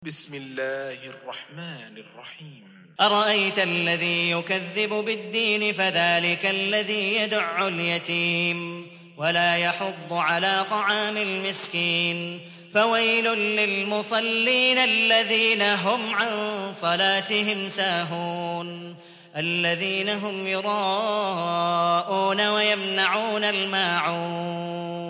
بسم الله الرحمن الرحيم. أرأيت الذي يكذب بالدين فذلك الذي يدع اليتيم ولا يحض على طعام المسكين فويل للمصلين الذين هم عن صلاتهم ساهون الذين هم يراءون ويمنعون الماعون